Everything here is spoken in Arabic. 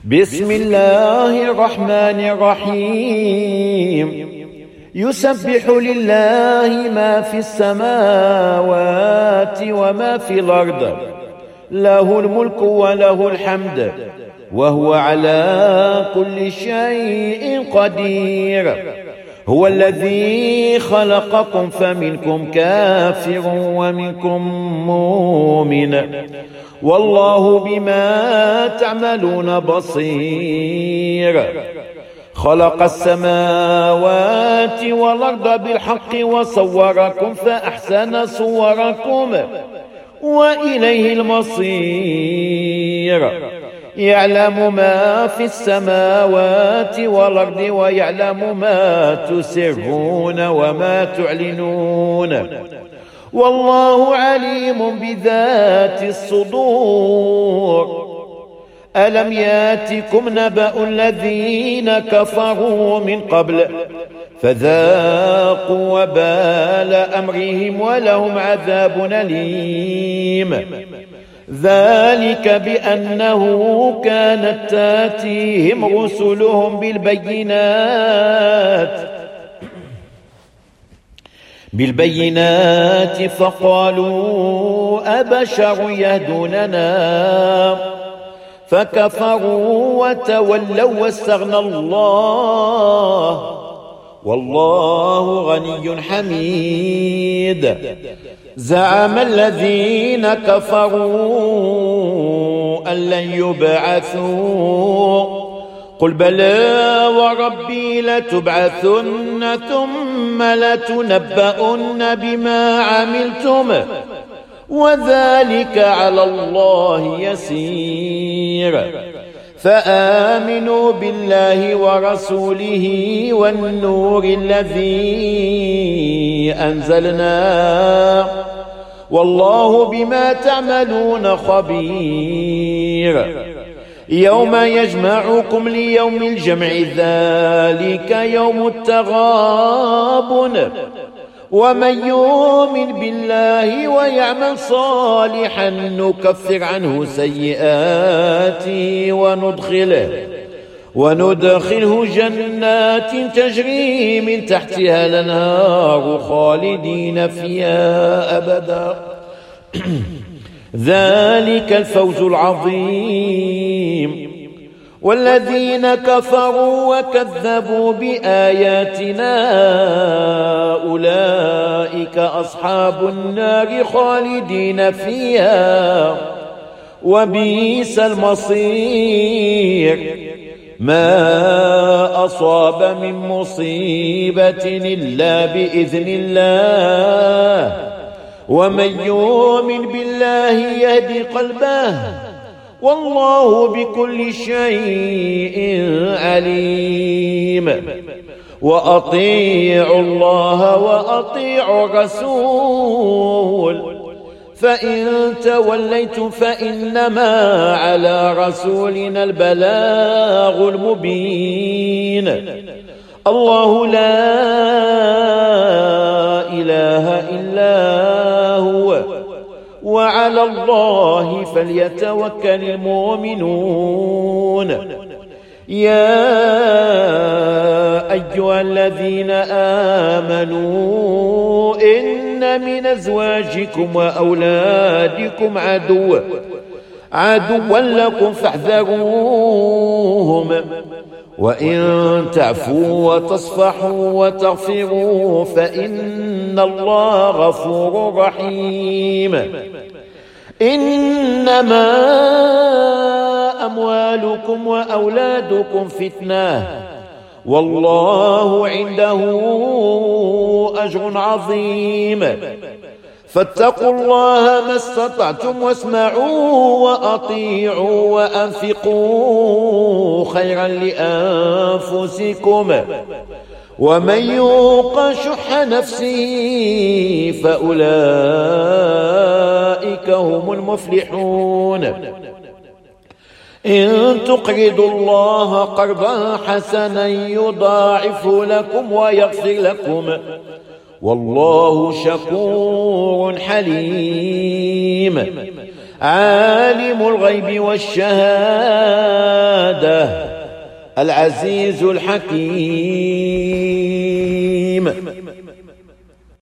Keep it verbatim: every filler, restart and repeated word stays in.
بسم الله الرحمن الرحيم. يسبح لله ما في السماوات وما في الأرض، له الملك وله الحمد وهو على كل شيء قدير. هو الذي خلقكم فمنكم كافر ومنكم مؤمن، والله بما تعملون بصير. خلق السماوات والأرض بالحق وصوركم فأحسن صوركم وإليه المصير. يعلم ما في السماوات والأرض ويعلم ما تسرون وما تعلنون، والله عليم بذات الصدور. ألم ياتكم نبأ الذين كفروا من قبل فذاقوا وبال أمرهم ولهم عذاب أليم. ذلك بأنه كانت تاتيهم رسلهم بالبينات بالبينات فقالوا أبشر يهدوننا فكفروا وتولوا واستغنى الله، والله غني حميد. زعم الذين كفروا أن لن يبعثوا، قل بلى وربي لتبعثن ثم لتنبؤن بما عملتم وذلك على الله يسير. فآمنوا بالله ورسوله والنور الذي أنزلنا، والله بما تعملون خبير. يوم يجمعكم ليوم الجمع ذلك يوم التغابن، ومن يؤمن بالله ويعمل صالحا نكفر عنه سيئاته وندخله وندخله جنات تجري من تحتها الأنهار خالدين فيها أبدا. ذلك الفوز العظيم. والذين كفروا وكذبوا بآياتنا أولئك أصحاب النار خالدين فيها وبئس المصير. ما أصاب من مصيبة إلا بإذن الله، ومن يؤمن بالله يهدي قلبه، والله بكل شيء عليم. وأطيعوا الله وأطيعوا الرسول، فإن توليتم فإنما على رسولنا البلاغ المبين. الله لا إله إلا هو، وعلى الله فليتوكل المؤمنون. يا أيها الذين آمنوا إن من أزواجكم وأولادكم عدوا عدوا لكم فاحذروهم، وإن تعفوا وتصفحوا وتغفروا فإن الله غفور رحيم. إنما أموالكم وأولادكم فتنة، والله عنده أجر عظيم. فاتقوا الله ما استطعتم واسمعوا وأطيعوا وأنفقوا خيرا لأنفسكم، ومن يوق شح نفسه فأولئك هم المفلحون. إن تقرضوا الله قرضا حسنا يضاعف لكم ويغفر لكم، والله شكور حليم. عالم الغيب والشهادة عباده العزيز الحكيم.